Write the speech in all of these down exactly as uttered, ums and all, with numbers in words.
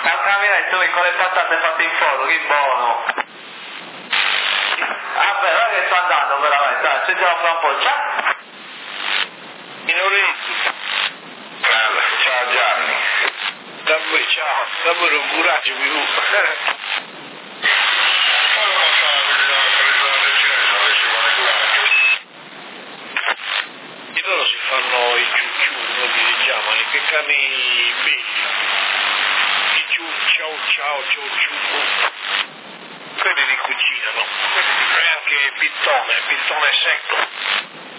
al caminetto con le patate fatte in foto, che buono. Vabbè, guarda che sto andando veramente, dai, ci sentiamo fra un po', ciao. Minoretti. Bella, ciao Gianni. Davvero, ciao, davvero un coraggio mi fu. E loro si fanno i ciucciù, non li chiamano, che cani belli. I ciu, ciao ciao, ciao ciu. Quelli li cucinano. E anche pittone, pittone secco.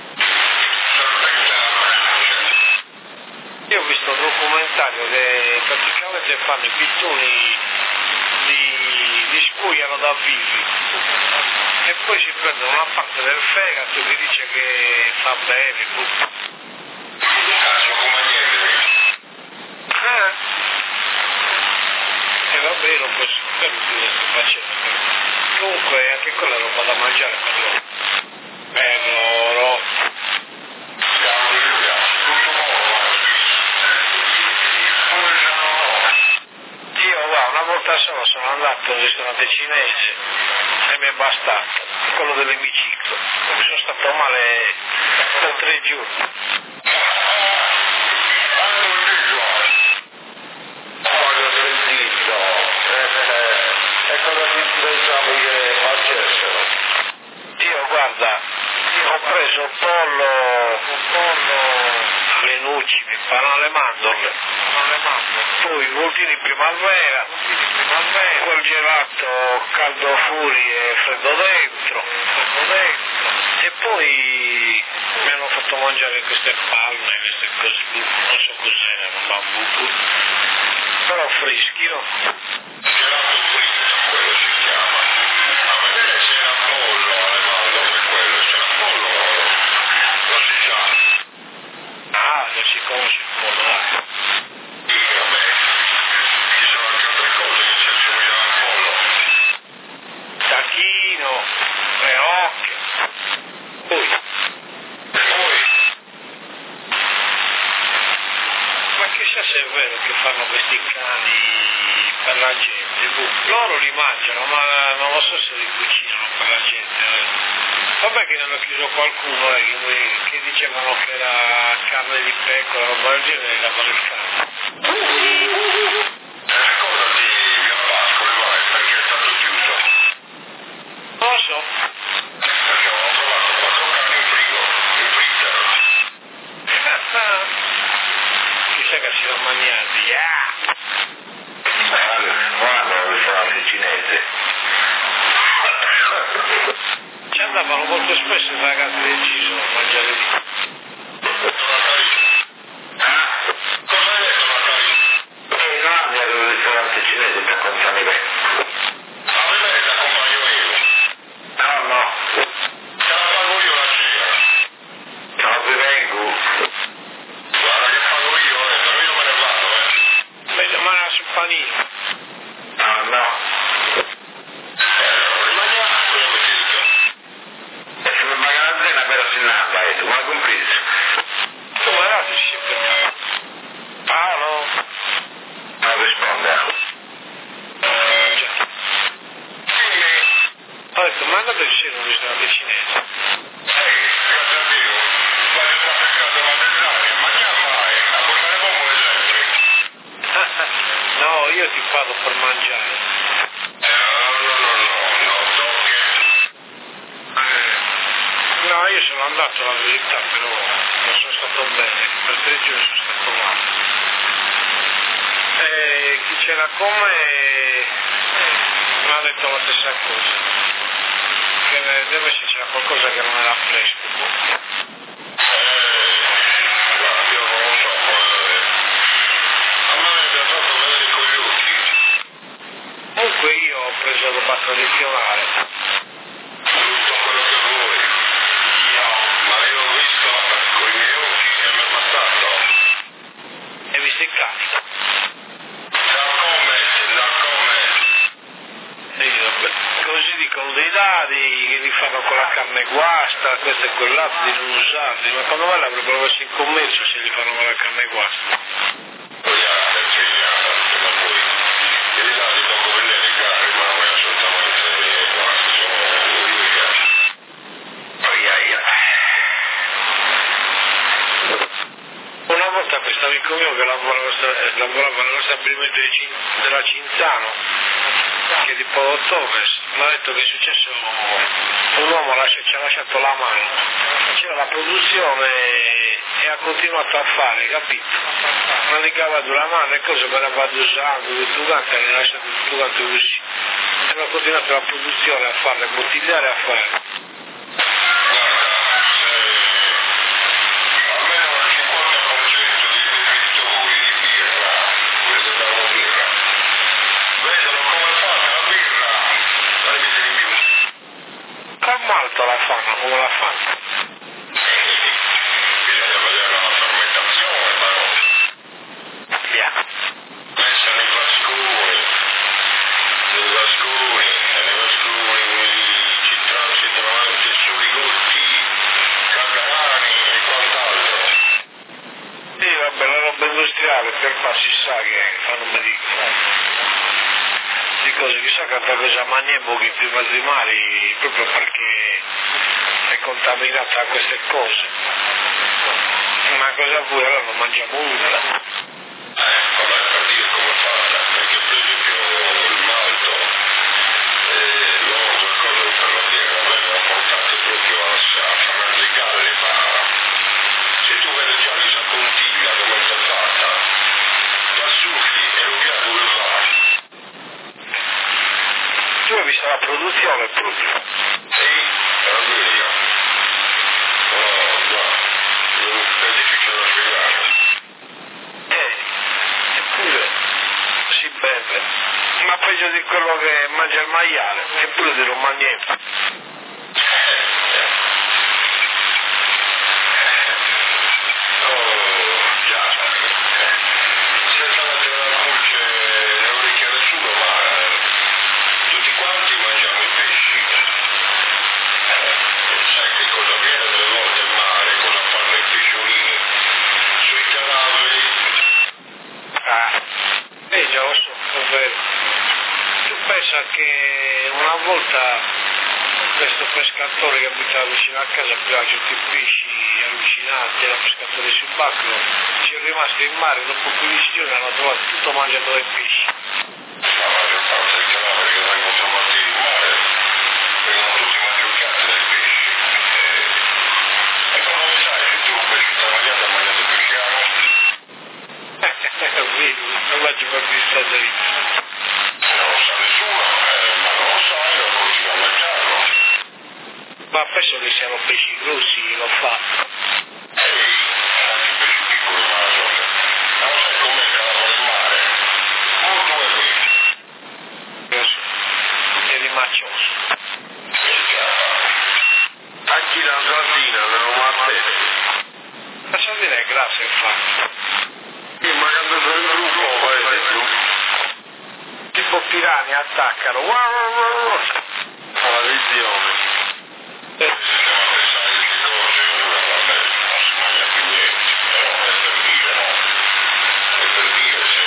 Io ho visto un documentario che praticamente fanno i pittoni, li, li scuoiano da vivi e poi si prendono una parte del fegato che dice che fa bene. Cazzo come niente. Ah. E va bene, non posso capire che sto facendo. Comunque anche quella è roba da mangiare per loro. Per loro. Una volta sola sono andato al ristorante cinese e mi è bastato, quello dell'emiciclo. Mi sono stato male per tre giorni. Ho sentito. E cosa ti pensavi che facessero? Io guarda, ho preso un pollo, un pollo alle nuci, mi fanno le mandorle, le mandorle. Poi i voltini primavera, primavera, quel gelato caldo fuori e freddo dentro, freddo dentro. E poi mi hanno fatto mangiare queste palme, queste cose, non so cos'erano, bambù, però freschi, no? Gelato fritto, quello si chiama. A me c'era pollo alle mandorle, quello c'era pollo, lo si sa. Ah, non si conosce il pollo, dai. Sì, vabbè, ci sono anche altre cose che si assomigliano al pollo. Tacchino, le ocche. Poi, E poi? ma chissà se è vero che fanno questi cani per la gente. Boh, loro li mangiano, ma non lo so se li cucinano per la gente. Vabbè che ne hanno chiuso qualcuno eh, che, che dicevano che era carne di pecora, roba del genere, davano il cane. E ricordati a Pasqua, vai, perché è stato chiuso. Non lo so. Perché ho trovato quattro cani in frigo, in freezer. Chissà che si sono mangiati. Yeah! Guarda il ristorante cinese. Ci andavano molto spesso i ragazzi del Ciso a mangiare lì. Ah? Cosa hai detto, Natali? Eh, no, mi avevo il ristorante cinese per contare me. Ma a me ti accompagno io. No, no. Te la pago io la cena. No, vi vengo. Guarda che pago io, eh, però io me ne vado, eh. Beh, ma era sul panino. No, no. Eh, rimaniamo come mi dico. E se mi paga la cena per assinarla, eh, tu mi hai compreso? Come era che si è beccato? Paolo? Non risponde. Eh, già. Ho detto, ma andate vicino a un ristorante cinese. Ehi, grazie a Dio. Voglio stare a casa materiale, ma che fai? A portare bombo elettrico. No, io ti parlo per mangiare. Eh, no, no, no, no, no, so che... Eh, no, io sono andato alla verità, però non sono stato bene. Per tre giorni sono stato male. E chi c'era come mi ha detto la stessa cosa. Che deve esserci c'era qualcosa che non era fresco. Eh, guarda, io non lo so, eh, a me mi è fatto vedere con gli occhi. Comunque io ho preso la bacca di fiorare. Tutto quello che vuoi. Io, ma io l'ho visto con i miei occhi e mi è bastato. E visto i cani. Da come, da come. E io, beh, così dicono dei dadi che li fanno con la carne guasta, questo e quell'altro, di non usarli, ma quando mai l'avrebbero messo in commercio se li fanno con la carne guasta? Vogliate, figlio, come vuoi. lavorava nello stabilimento di Cin- della Cinzano, che è di Polo Torres. Mi ha detto che è successo, un uomo lascia, ci ha lasciato la mano, c'era la produzione e ha continuato a fare, capito? Non gli cavato la mano e cose me ne ha fatto usando, tutto quanto, ne ha lasciato tutto quanto così. E hanno continuato la produzione a fare, a bottigliare e a fare. Malta la fanno, come la fanno? Bisogna vedere la fermentazione, però. Via. Pensano i vasconi, i vasconi, e nei vasconi ci transitano anche soligotti, cagarani e quant'altro. Sì, vabbè, la roba industriale per qua si sa che fanno medico. Di cose, chissà che altra cosa mangiamo che prima di mari, proprio perché è contaminata da queste cose. Una cosa pure, allora non mangiamo nulla. Eh, vabbè, per dire come fatta, perché per esempio il malto, eh, loro qualcosa per la birra vengono portate proprio a, a frammenticare, ma se tu vedi già questa contiglia come è fatta, la succhi e lo piatto che fa. Tu hai visto la produzione proprio? Sì, la vedo. Oh, guarda, è difficile da spiegare. Eh, eppure si beve. Ma peggio di quello che mangia il maiale, eppure te lo mangiamo. Oh, già. Senza mettere la pulce nelle orecchie a nessuno, ma tutti quanti mangiamo i pesci. Sai che cosa viene delle volte in mare, cosa fanno i pesciolini sui cadaveri? Ah, eh già lo so, è vero. Tu pensa che una volta questo pescatore che abitava vicino a casa aveva tutti i pesci allucinanti, era pescatore subacqueo, ci è rimasto in mare, dopo quindici giorni hanno trovato tutto mangiato dai pesci. La maggior parte dei cadaveri che vengono trovati in mare vengono tutti mangiati dai pesci. E come lo sai, se tu un pesce ti ha mangiato, hai mangiato pesciano? Vedi, non faccio per vista dei... Non lo sa nessuno, eh, ma non lo sai, lo continua a mangiarlo. Ma penso che siano pesci grossi, lo fa. Ehi, anche i pesci piccoli ma la sono. Non sai com'è il cadavere in mare? Molto è lui. È rimacioso. Anche la sardina non va bene. La sardina è grassa infatti. Sì, ma quando sono in gruppo, vedi tu? Tipo piranha attaccano. Alla visione. Eh. Stiamo a pensare di che cose, vabbè, non si mangia più niente, però è per dire, no? È per dire se...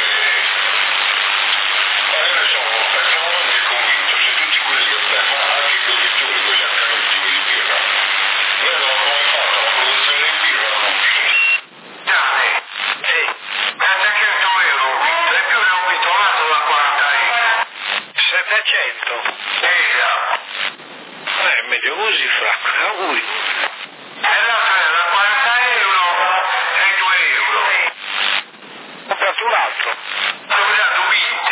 Ma io ne sono perfettamente convinto, se tutti quelli che bevono, ma anche i produttori, quegli accaretti di birra, vedono come è fatta la produzione di birra, non più. Dai, sì, settecento euro, e più ne ho vinto un altro da quaranta euro. settecento? Ehi, Eh, meglio così, Franco, auguri. e l'altro era quaranta euro e due euro. Ho comprato un altro. Ho dato venti.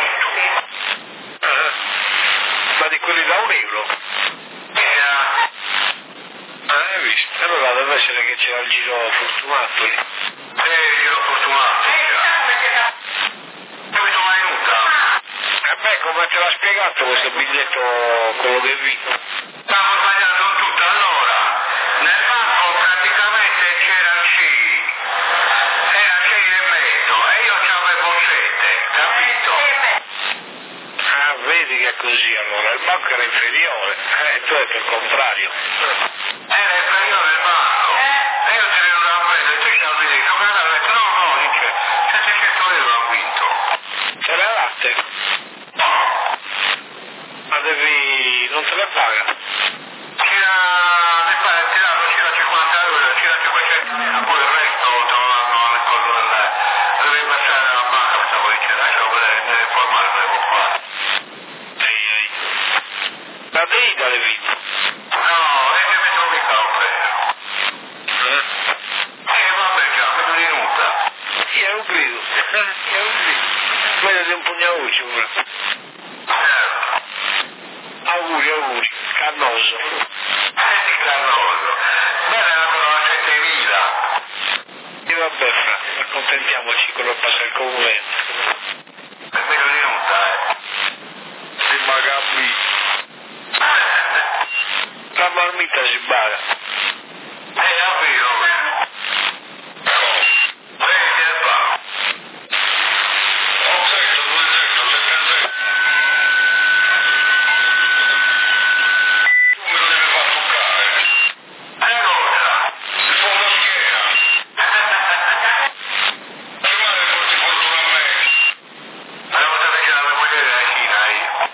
Ah, ma di quelli da un euro. Era... Ah, hai visto? Allora deve essere che c'era il giro fortunato lì. Eh, io fortunato. Dove sono venuta? E beh, come te l'ha spiegato questo biglietto, quello che vinco? Stavo sbagliando tutto. Allora, nel banco praticamente c'era C. Era C e mezzo e io c'avevo sette, capito? Ah, vedi che è così allora, il banco era inferiore, eh, tu hai detto il contrario. Era inferiore il banco. E io te ne ero a prendere, tu ci avevi detto, guarda, ho detto, no, no, dice, settecento euro ho vinto. Ce le latte? No, Ma devi... non te le paga? c'era, mi pare, tirato circa cinquanta euro, c'era cinquecento euro, poi il resto te lo danno alle cose del... devi passare alla banca. lascialo per informare come può fare. Ehi, ehi. La devi dalle vite? No, è che mi trovi caldo. Eh? Eh, vabbè già, mi sono venuta. Sì, è un grido. È un grido. Meglio di un pugnauccio ora. Certo. Auguri, auguri. Cannoso. Eh, cannoso. Bene, sono a settemila. E vabbè, fra, accontentiamoci quello che passa il convento. E mi sono venuta, eh. Si magabri. La marmita si baga. Eh, capito, vero. Vedi, è bravo. Un secco, due secco, tre secco. Tu me lo devi far toccare. Eh, cosa? Si fa una schiena. Che male porti fortuna a me? Devo sapere che la mia moglie è la Cina, io.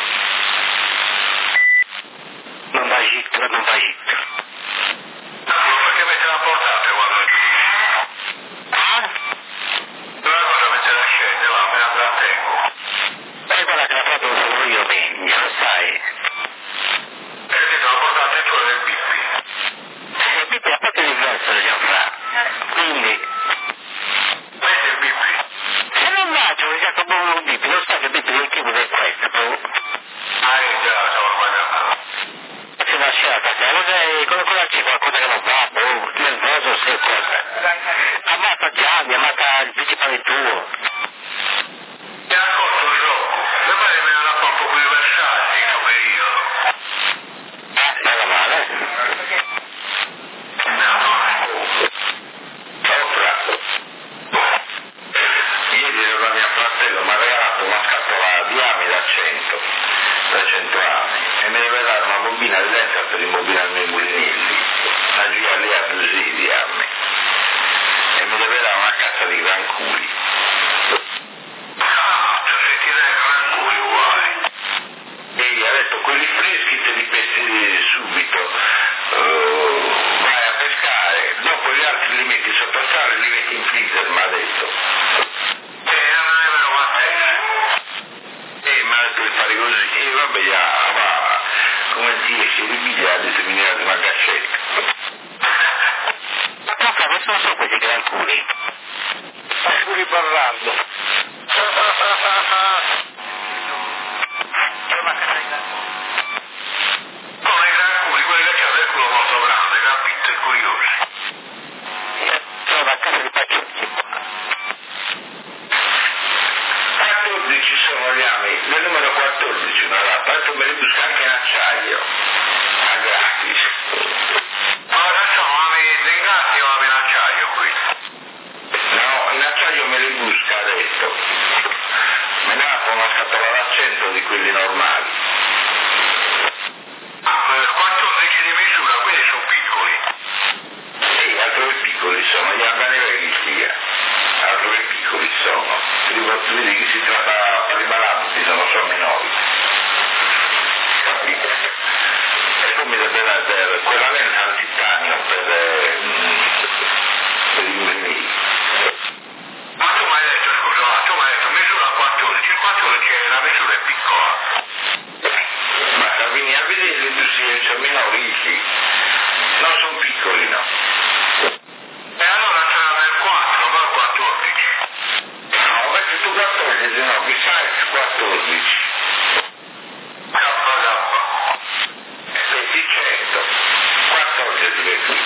Non vai zitto, non vai zitto. Perché me ce l'ha portata quando è Ah? una cosa me ce la scende, va, me la trattengo. E guarda che la fatto solo io, bene, lo sai. Perché te l'ha portata dentro del bippi. E Pippi, a parte di grosso, lo fa. Quindi, Questo è il bippi. se non mangio, già come un Pippi, lo sai che Pippi del tipo è questo, però. Ah, già, stavo sbagliando. Si lasciata, se lo sai, come cosa c'è qualcosa che non va, boh, nervoso, se cosa. Ammazza Gianni, ammazza il principale tuo. E ascolta un gioco. Le mani me ne hanno fatto più versati in questo periodo. Eh, meno male. Sopra. Ieri ero da mio fratello, mi ha regalato una scatola di ami da cento, da cento anni, e mi deve dare una bobina di dentro per imbobinarmi i mulinelli, una giuria lì a Brasile di anni, e mi deve dare una cassa di gran culi. Ah, se ti dai gran culi uguali. E ha detto, quelli freschi te li pessi subito, uh, vai a pescare, dopo gli altri li metti sotto sale e li metti in freezer, mi ha detto. E non è vero, ma e mi ha detto di fare così, e vabbè, ja, va, come dieci miliardi se mi ne una cascetta. Ma fra, questo non sono quelli che alcuni. Alcuni parlando. Come i gran culi, quelli che c'hanno il culo molto grande, capito, e curiosi. Sono a casa di Pacciucci. quattordici sono gli ami, nel numero quattordici, ma va, tanto me li busca anche in acciaio, a gratis. Ora sono ami dei gatti o ami in acciaio qui? No, in acciaio me li busca, ha detto. Me ne ha con una scatola da cento di quelli normali. quattordici di misura, quindi sono piccoli. Sì, altro che piccoli sono, gli anganeveri via. Altro che piccoli sono. Ti posso dire che si tratta per i balanzi, sono solo minori. Capito? E poi mi deve dare quella lenta al titanio per, eh, per i mulinelli. Ma tu mi hai detto, scusa, ma tu mi hai detto misura quattordici, il quattordici è la misura è piccola. Ma Salvini a vedere l'industria sono minori, sì. Non sono piccoli, no. E allora sarà nel quattro, non quattordici. No, perché tu quattordici, no, mi sai quattordici. K, K. settecento. quattordici per qui.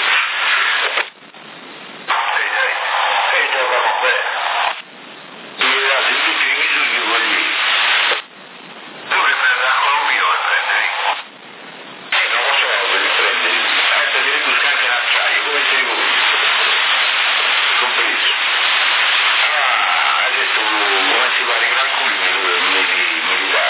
Sei, sei. Sei gioca con me. Mi dà di tutti i misuri voglio. Tu li prendi a Colombino e prendi. Eh, non lo so dove li prendi. Adesso li busca anche in acciaio, come sei voi? Compreso. Ah, ha detto come si va i gran culi me li, me li dà.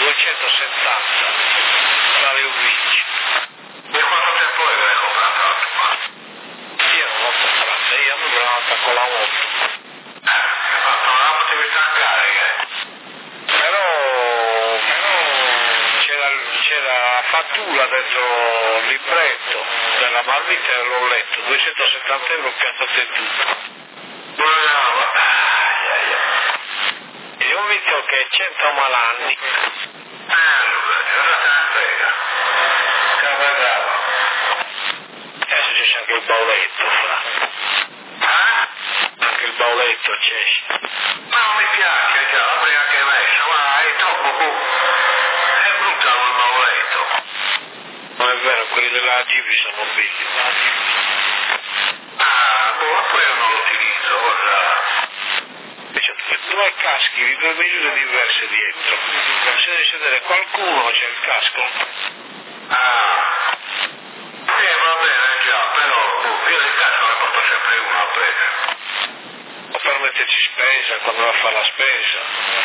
duecentosettanta la Leovici. E quanto tempo è che l'hai comprata la tua? Io non l'ho comprata, io mi sono andata con la moto. Eh, ma non la potevi staccare, che? Però, però c'era, c'era la fattura dentro il libretto della marmita e l'ho letto, duecentosettanta euro piantate tutto. Bravo. E ho visto che cento malanni. Eh, allora, cosa te ne frega? Che pagava? Adesso c'è anche il bauletto, fra. Eh? Anche il bauletto c'è. Ma non mi piace già, la prima che hai messo, ma è troppo bu- è brutta quel bauletto. Non è vero, quelli della Gibi sono belli. Ah, boh, ma poi io non lo utilizzo, cosa? C'è due caschi di due misure diverse dietro. Se devi sedere qualcuno c'è il casco. Ah, sì, va bene già, però boh, io di casa ne porto sempre uno a prendere. O per metterci spesa quando va a fare la spesa.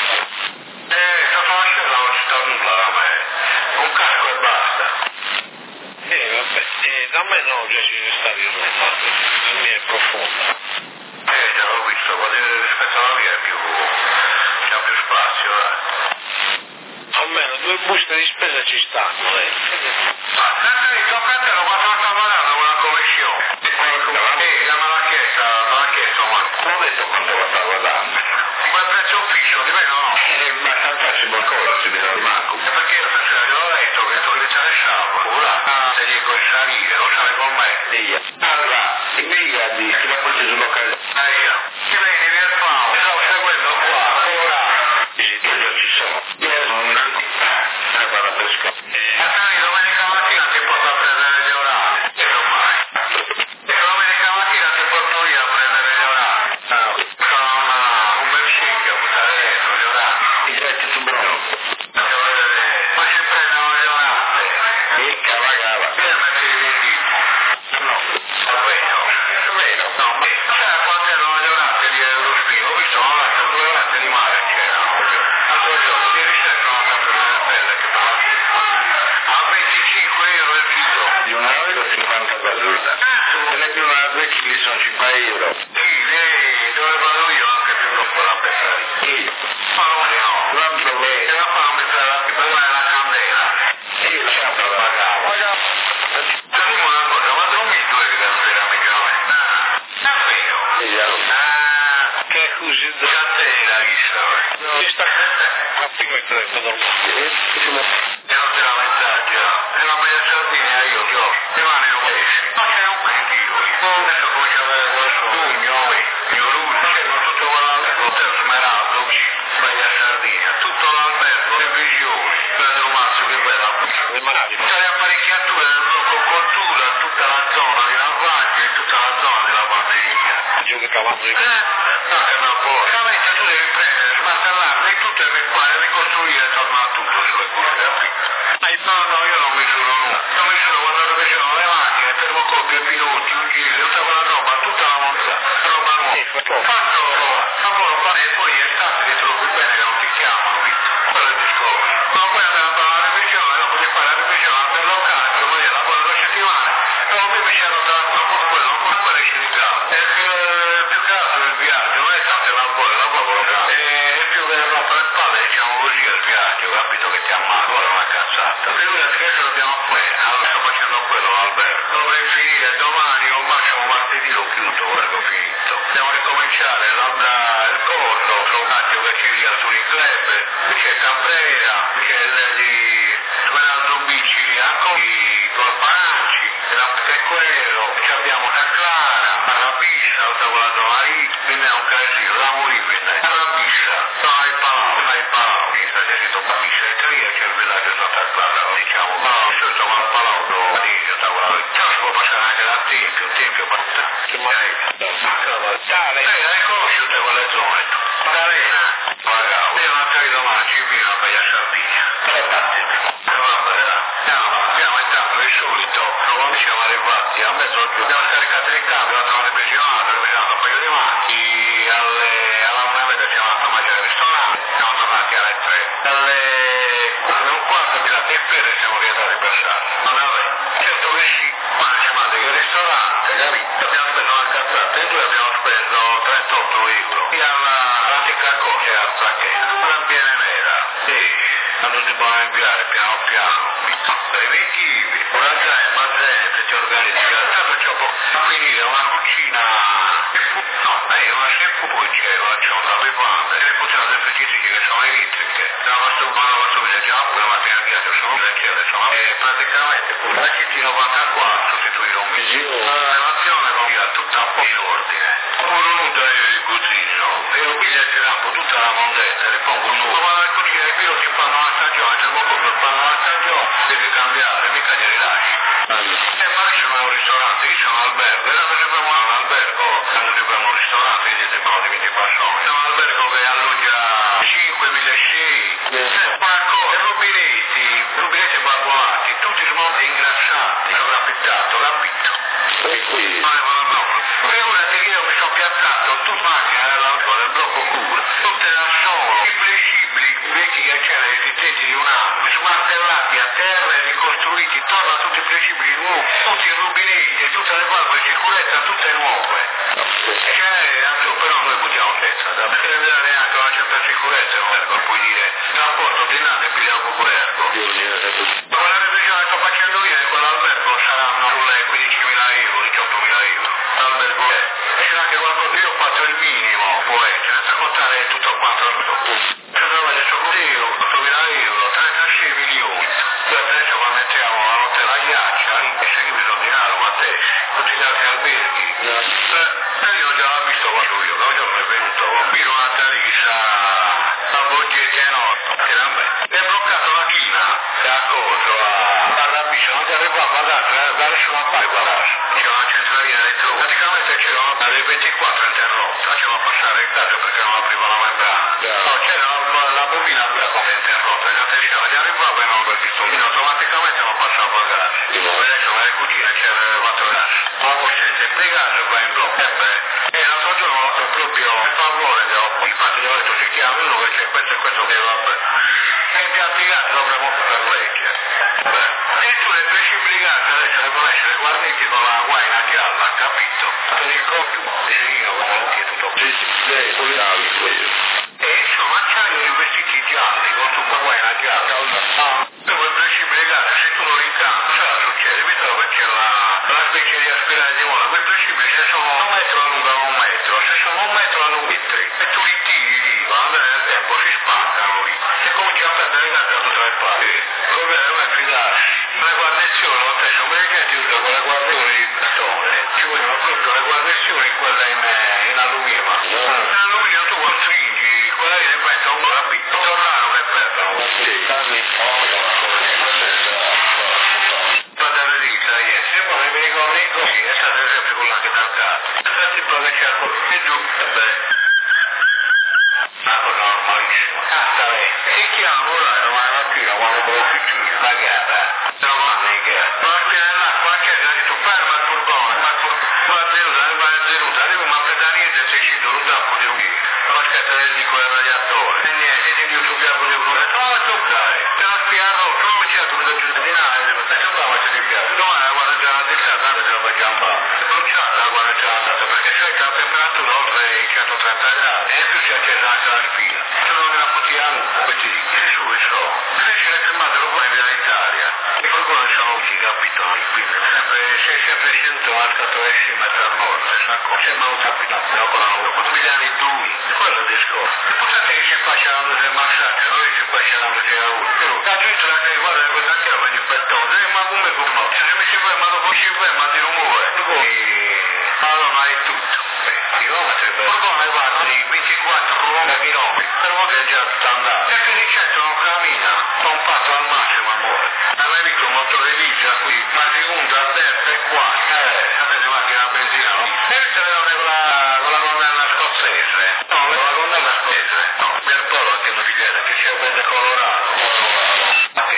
Eh, sotto la scena non ci sta nulla da me. Un casco e basta. Eh vabbè, eh, da me no, già ci sono stati normali. La mia è profonda. Eh, già l'ho visto, quando rispetto alla mia è più... c'è più spazio, eh. Almeno due buste di spesa ci stanno, eh. Ma senti, tocca a te, lo quanto sta pagando con la commissione? Eh, la me l'ha chiesta, me l'ha chiesto, ma non ho detto quanto lo sta guardando. Quel prezzo fisso, di me no. Eh, ma fantastico ancora, si vede al manco. E perché io stasera gliel'ho detto che tu che c'è il sabato, ora, se dico il salire, lo sai con me? Sì. Allora, i miliardi, che la porti sul locale. Eh, io. Ti vedi nel fao, stavo seguendo qua, ora. Sì, io ci sono. Io sono un... Eh, guarda, per scopo. Andai domenica mattina ti porto a prendere gli orari. E non mai. E domenica mattina ti porto io a prendere gli orari. Ah, sono una, un bel scicchio a buttare dentro gli orari. I sette su Bruno. Ma ci prendono gli orari. Mica pagava. Vieni a mettere i denti. No, è vero. È vero. No, ma sai quanto erano gli orari di Eurospino? Ho visto una volta due orari di mare c'erano. Allora io, ieri sera sono andato a prendere belle che parla. A venticinque euro il chilo. Di una euro cinquanta quattro. Se ne più una due chili sono cinque euro. Sì, lei, dove vado io anche più troppo la pesare. Sì. Ma non ne ho. Non problema. E la fa a mettere la prima la candela. Sì, la candela la pagavo. Sentiamo una cosa, ma dormi due che non era mediamente. Ah, è vero. Sì, ah, che così da te la chissà. Ci sta a prima che te lo e non te la messaggio. E la media sardina io ti ho. Rimane un pesce. Ma c'è un pentino. Adesso comincia a avere questo pugno, mio lui. C'è tutto l'hotel Smeraldo, media sardina. Tutto l'albergo, le visioni. Pedro Mazzo, che bella. Le mani. Tutte le apparecchiature del blocco cultura, tutta la zona di Lavaggio e tutta la zona della batteria. Giù che cavando di... Eh, no, che una buona. Veramente tu devi prendere, smantellarle e tutto e fare ricostruire torno a tutto sulle cose, capito? No, no, io non misuro nulla. Io misuro quando facevano le macchine, termocopie, piloti, unghieri, tutta quella roba, tutta la montata, roba nuova. Fatto, lavoro fare e poi è stato che trovi bene che non ti chiamano, capito? Quello è il discorso. Ma poi andare a fare la revisione, dopo di fare la revisione, per locale, come dire, lavoro due settimane, e non mi piaceva tanto, non come quello, non come quello ci ricavo. E più che altro il viaggio, non è tanto il lavoro, il lavoro, è più che rompere le spalle, diciamo così, il viaggio, capito che ti ammazza, ora è una cazzata. Figurati che adesso dobbiamo qui, allora sto facendo quello, Alberto. Dovrei finire domani o massimo martedì l'ho chiuso, ora che ho finito. Dobbiamo ricominciare la, la, il corso, Trocacchio che ci via sui club, c'è Caprera, c'è di Smeraldo Bicci lì ancora, di Corpanci, è quello, abbiamo la Clara, la Bissa, tutta quella zona lì, quindi è un casino, la morire, la Bissa, no, il Palau, no, il Palau, mi sta dicendo Bissa, e tre c'è il villaggio Santa Clara, diciamo, no, io sto con il Palau, dove io stavo là, ciao, si può passare anche dal Tempio, il Tempio, che mai, tale, eh, hai conosciuto quelle zone, D'Arena, pagavo, io non credo mai, ci vivo a Baia Sardegna, andiamo intanto il solito, non siamo arrivati a mezzogiorno, abbiamo scaricato il cambio, abbiamo revisionato, revisionato un paio di macchine, alle, alla una mezza siamo andati a mangiare al ristorante, siamo tornati alle tre, alle otto euro. E alla pratica cosa è al placchetta. La viene nera. Sì. Quando si può inviare piano piano. Per i vecchi, una già ma se ti organizzi, tanto c'ho a finire una cucina. No, eh, una sempre poi c'è una cionda per fame. E le cucine del frigitrice che sono elettriche. La nostra umana va subito già, poi la mattina che sono leggere, sono. E praticamente con la C T novantaquattro sostituire un mese. La nazione non era tutta un po' in ordine. Pure un taglio di cucine, no? E io qui le tiriamo tutta la mondetta, le pongo un uovo. Ma le cucine qui non si fanno una stagione, c'è poco per fare una stagione, devi cambiare, mica li rilasci. E ma lì c'è un ristorante, qui c'è un albergo, e quando ci fermo a un albergo, quando ci fermo a un ristorante, dite no, di venti persone, c'è un albergo che alloggia cinquemilasei, una cosa, rubinetti, rubinetti barboati, tutti smonti ingrassati, sovrappittato, l'affitto. E qui? No, no, no, e ora ti io mi sono piazzato, tu macchina dell'auto del blocco cura, tutte da solo, i flessibili, vecchi che c'erano esistenti di un anno, smantellati a terra e ricostruiti, tornano tutti i flessibili nuovi, tutti i rubinetti, tutte le valvole di sicurezza, tutte nuove. Cioè, anche però noi buttiamo senza, perché deve dare anche una certa sicurezza, non puoi dire, non posso ordinare e pigliare un cucurerco. Ma la revisione che sto facendo io in quell'albergo saranno sulle quindicimila euro, diciottomila euro. L'albergo è. E c'è anche qualcosa, io ho fatto il minimo, può essere, senza contare tutto quanto il tutto. Se no, adesso così, ottomila euro, trentasei milioni. Poi adesso quando mettiamo la notte la ghiaccia, e se io bisogna dinaro, ma te, tutti gli altri alberghi. E io già l'ho visto quando io, che oggi è venuto, qui non ha chissà, la borghese enorme, che da me. E è bloccato la china, e a cosa, a Rabiscia, non ti arriva a pagare, da nessuna parte, guardate. C'è una centralina elettronica, praticamente c'erano dalle ventiquattro interrotte, faceva passare in casa perché non apriva la membrana. No, c'era la, la bobina interrotta, gli altri dicevano, gli arrivava e non perché sto in automaticamente non passava a gas. Adesso nelle cucine c'era quattro gas. Ma voi siete piegati e va in blocco. E beh, e l'altro giorno ho fatto proprio il favore, infatti gli ho detto si chiama uno che c'è questo e questo che vabbè. E i piatti gas dovremmo per legge. E tu le flessibilizzate adesso le conosci, le guarniti con la guaina gialla, capito? Te li copio, disegno con l'occhio tutto. E insomma c'hanno i vestiti gialli con tutta guaina gialla. Ah, dove flessibilizzate, se tu lo ricambi, cosa succede? Visto che c'è la, la specie di aspirare di moda, quei flessibili se sono un metro allungano un metro, se sono un metro allungano metri, e tu li tiri lì, vanno andare nel tempo, si spaccano lì. E cominciano a perdere gas da tutte le parti. Il problema non è fidarsi. Le guarnizioni, lo stesso americani usano quelle guarnizioni di cartone, ci vogliono proprio le guarnizioni, quelle in, in alluminio. In alluminio tu costringi, quella lì diventa un po' rapito, tornano che perdono. Sì, se poi mi ricordo così, è stato sempre con la che tantato. Questo tipo che c'è e giù, e beh, una cosa normalissima. Cazzo, si chiama ora, non è la mattina, quando con l'officina, la gara, non vanno in gara. Ma appena là, qua c'è, ha detto, ferma il furgone, ma il furgone, ma tenuta, ma è tenuta, arriva una pedanietta e sei scito, non da un po' di un chilo. Ma aspetta del liquido del radiatore, e niente, e ti sul piano di uno, e trova tu, dai, te la spiarro, come c'è tu, mi giù di là, e ti faccio un po' ti piace. Domani la guarda già la testata, te la facciamo un po'. È bruciata la guarda già la testata, perché c'è la temperatura oltre i centotrenta gradi, e più si è accesa anche la spina. Se non la pottiamo, così, che su e so. Crescere firmato lo puoi in Italia. I furgoni sono usciti, capito? Quindi sempre, sei sempre scelto al cattolici metà al nord, ecco, sembra un capitano, dopo dopo due anni due, quello è il discorso. E potete che si facciano delle massacre, noi ci facciamo delle aute. La gente la che guarda questa chiave di pettone, ma come come? Se mi si ferma, dopo si ferma di rumore. Ma non hai tutto. Chilometri per furgone va di ventiquattro chilometri, per voi è già tutto andato. E quindi certo non cammina, non fatto al massimo amore. Avevi visto un motore diesel a cui la seconda, la terza e quarta, eh, sapete macchina a benzina, no? E questa è con la, con la gonnella scozzese, no, con la gonnella scozzese, no, per polo che non si vede, che c'è un verde colorato. Ok.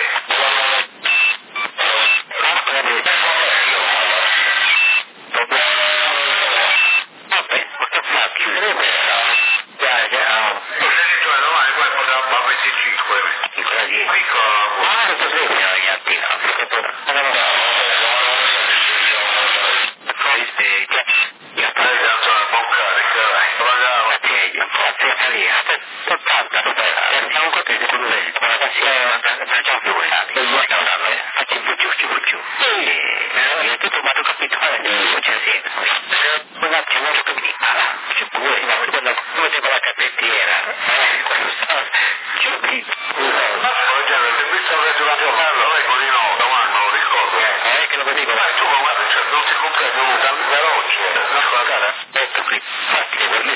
Piccolo, ma non potevo venire a mattina,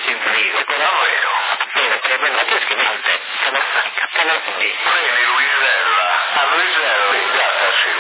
vivo. Davvero? Perché per la pesca mi alza, sono stanca, sono qui. Quindi Luisella, a Luisella, sì, già, sì,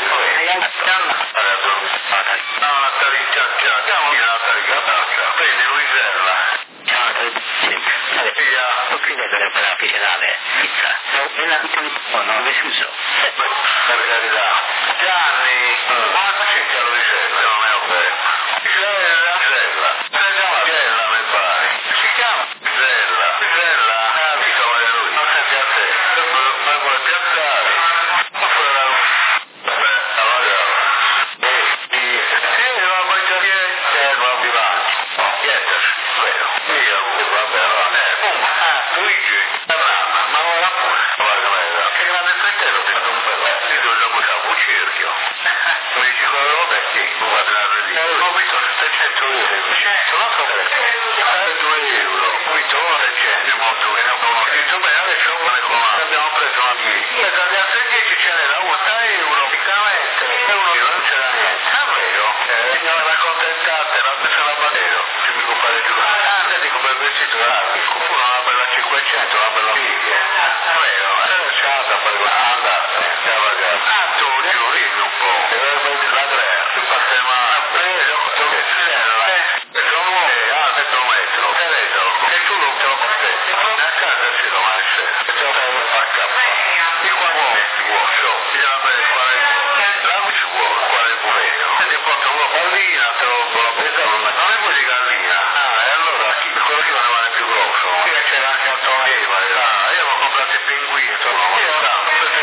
no, Natalia, ciao, ciao, ciao, Natalia, quindi Luisella. Ciao, Natalia, sì, ho finito per la finale, pizza, è la vita, no, mi scuso. Per carità. Gianni, ma c'è che Luisella? Non è vero. Luisella, Luisella, si chiama Luisella, mi pare. Si chiama Luisella, Luisella, ah, si chiama lui. Non sei a te, ma vuoi piazzare? Ma fuori la luce. Beh, allora, e, e, ma poi c'è che è il bilancio. Niente, vero. Io, vabbè, allora, eh, comunque, ah, Luigi, la mamma, ma ora pure, guarda, guarda, che grande fratello, che è stato un bello, io devo giocare un cerchio. Mi dici quello roba e sì, guarda la verità. Ho visto settecento euro. cento, non so perché. due euro. Ho visto uno settecento, molto bene. Ho detto bene, adesso come con abbiamo preso una mia. E tra gli altri dieci ce n'era uno a euro, praticamente. E uno che non c'era niente. Ah, vero? Eh, signora raccontentate, la presa la batero. Che mi compare giù. Ah, te dico per vestito d'arte. Uno una bella cinquecento, una bella figlia. Vero? Se l'è lasciata per andare. Ah, tu, giurini un po'. E la tre, si parte male. Ha preso, che si era. E sono eh, ah, metro metro. E retro. E tu non te lo portetti. A casa si lo mangia. E te lo fai a capo. E qua vuoi, vuoi, so. Bisogna vedere quale la ci vuole, quale buretto. Se ti porta una pallina, te lo porta. Non è poi di gallina. Ah, e allora quello che non è più grosso. Qui c'era anche un tonello. Ah, io ho comprato il pinguino. Io no,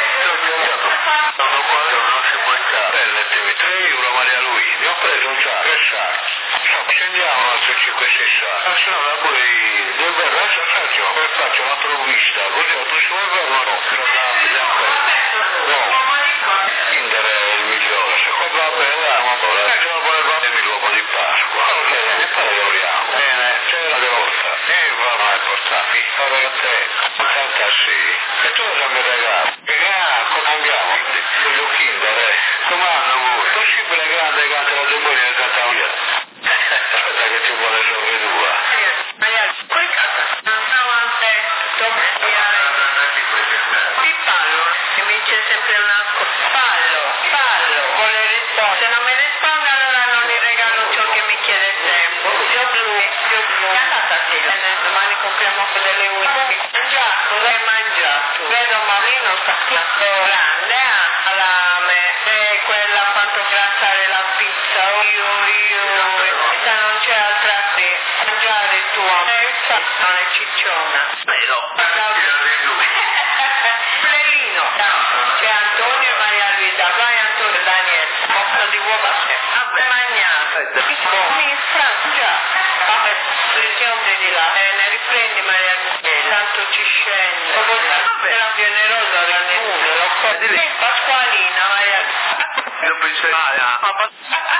non non si può entrare. Belle, tre euro Maria Luisa. Ne ho preso un sacco, tre sacchi. Scendiamo altri cinque sei sacchi. Ma se no, pure due verre, adesso faccio, poi faccio una provvista. Così al prossimo verre no. No. Kinder è il migliore. Se compra bella, ma poi la che vuole fare l'uovo di Pasqua. E poi lavoriamo. Bene, c'è la volta. E va mai portati. Fare a te, ottanta-sei. E tu cosa mi regali? Ah, come andiamo? Lo Kinder, eh. Comando voi. Possibile grande canta la demonia di Santa Maria. Aspetta che ci vuole sopra tua. Maria, poi davanti, dopo ti parlo, e mi dice sempre una cosa, fallo, fallo, vuole rispondere, se non mi risponde allora non gli regalo ciò che mi chiede sempre. Io blu, io blu, è andata a te, domani compriamo delle unghie, mangiato, l'hai mangiato, vedo Marino sta grande, alla me, e quella ha fatto grattare la pizza, io, io, questa non c'è altra qui, mangiare tua, non è cicciona. Vero. Plelino, c'è Antonio e Maria Luisa, vai Antonio e Daniele, posto di uova c'è, mangiato, mi frangia, vabbè, presione di là, e ne riprendi Maria Luisa, tanto ci scende, era generosa, era nudo, l'ho fatto lì, Pasqualina, Maria Luisa. Io pensavo, ah,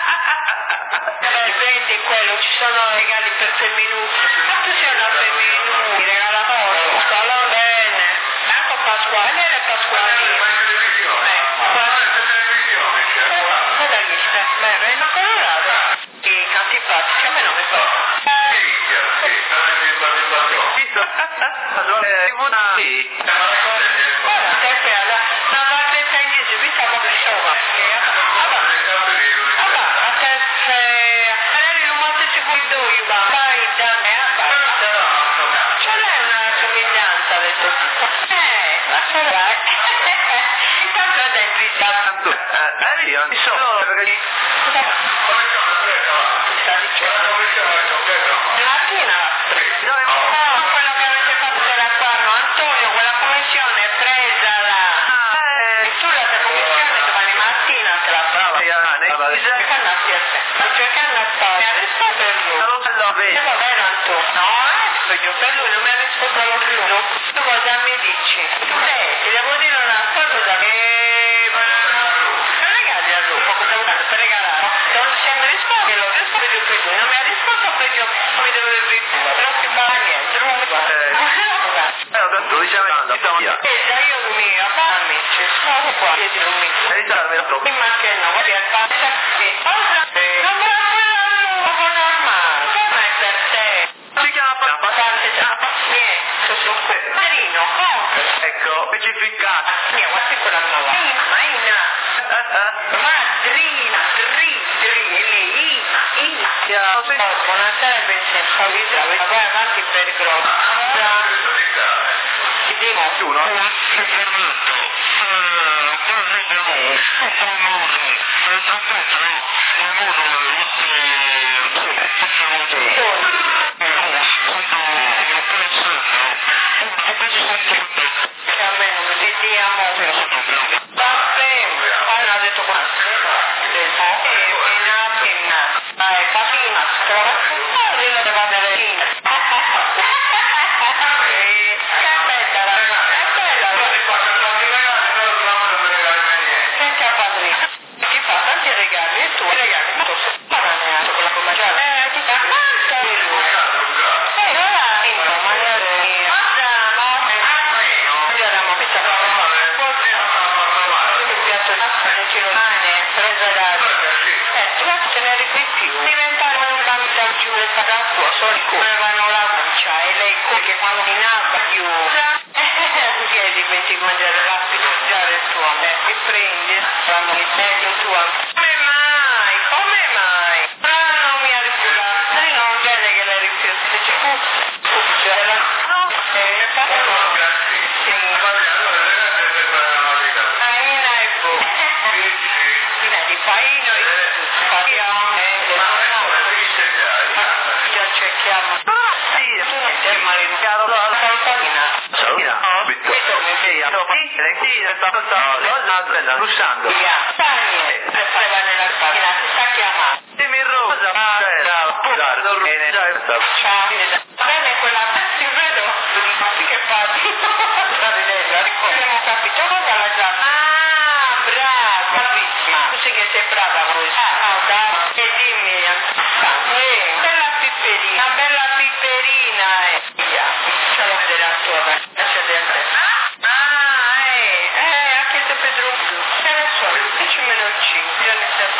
prendi quello, ci sono regali per femminucci, ma tu sei una femminuccia, mi regala oro, stalo bene, ecco Pasquale, era Pasqualina. Guarda gli sta, beh, Reno Colorado, i canti pratici, a me non mi fa. Guarda, te che alla, la vattetta in Gesù, mi sta proprio sciova. Allora, a te, magari non molto si può due, ma vai da me a basta. Ce l'hai una somiglianza adesso? Eh, ma ce l'hai. Intanto è dentro il tanto. Eh, io non so, perché... Sta dicendo? Martina, no, quello che avete fatto da qua, Antonio, quella commissione è presa là. Eh, tu la tua commissione domani mattina te la fa. Cercando a te. Cercando a storia. Risposta per lui. Non lo vedo. È vero Antonio? No, io per lui non mi ha risposto più. Tu cosa mi dici? Eh, ti devo dire una cosa che... Non regali a lui, cosa vuoi fare per regalare? Non se mi risponde, lo rispondo per lui. Non mi ha risposto per io mi devo dire non si fa niente. Non mi fa. Dove siamo andati? Via. E da io mi amici, sono qua. Mi manca il nome, è fatta qui. Cosa? Non me la puoi normale. Come è per te? Si chiama ecco, specificato. Mia, guarda quella nuova. Maina. Madrina, dri, dri, lì, i, i. Buonasera, Vincent. Vai avanti per grosso. Dimo. Tu, no? Avevano la buccia e lei che quando minava chiusa chiedi invece di mangiare rapido il suo e prendi la meglio tua. Come mai? Come mai? Ah, non mi ha rifiutato. Lei non vede che lei rifiuta. Dice buccia no e fatto sì Aina e bu di paino e facciamo già cerchiamo. Ah, sì, tu non sei maleducato. No, la saltamina. Saltamina. Bitto. Bitto mi via. Sì, sì, sta passando. Russando. Via. Daniel, poi va nella macchina, si sta chiamando. Dimmi rosa. Era pure. Bene, già sta. Ciao. Bene, quella ti vedo. Sì che fatti. Sta ridendo, abbiamo capito cosa la già. Ah, brava, bravissima. Tu sai che sei brava voi. Ah, dai. E dimmi. Bella pipperina, bella pipperina, eh. Via, facciamo vedere ancora. Lascia vedere. Ah, eh, eh, anche se Pedro. Che ne so, dieci meno cinque. Io ne so.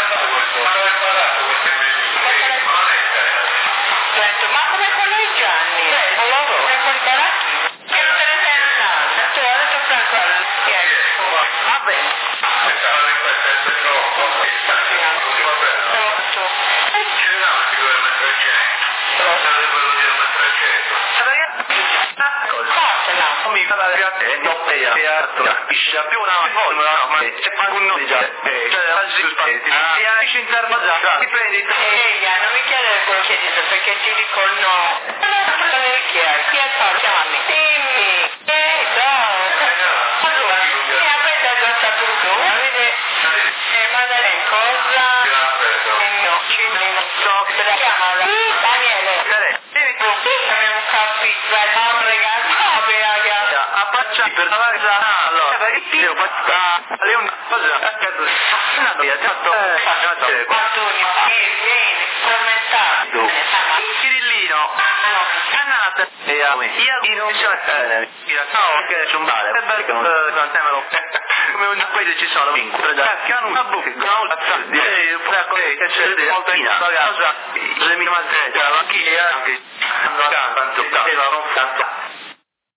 Ma come quello di Gianni? Con loro? Come con i baracchi? Che non te ne sei andata? Tu hai detto Franco. Va bene. Mi fa la reazione non pia piscia più una volta ma c'è un nome già cioè oggi tu spazio e esci in sermazza ti prendi ehi non mi chiedere quello che dice perché ti dico no non mi chiedi chi è Paolo chiamami dimmi ehi no allora mi avete addosso tutto avete eh ma dai cosa no ci non so chiamala Daniele abbiamo capito vai ragazzi appacciati per la allora perché io faccio alle un cosa cazzo io fatto Antonio vieni tormentato Cirillino Cannata e io non so ciao che c'è un male perché non sembra come un paese ci sono vinco che hanno una buca no la di che c'è di molta cosa le mie madre la chi è anche tanto tanto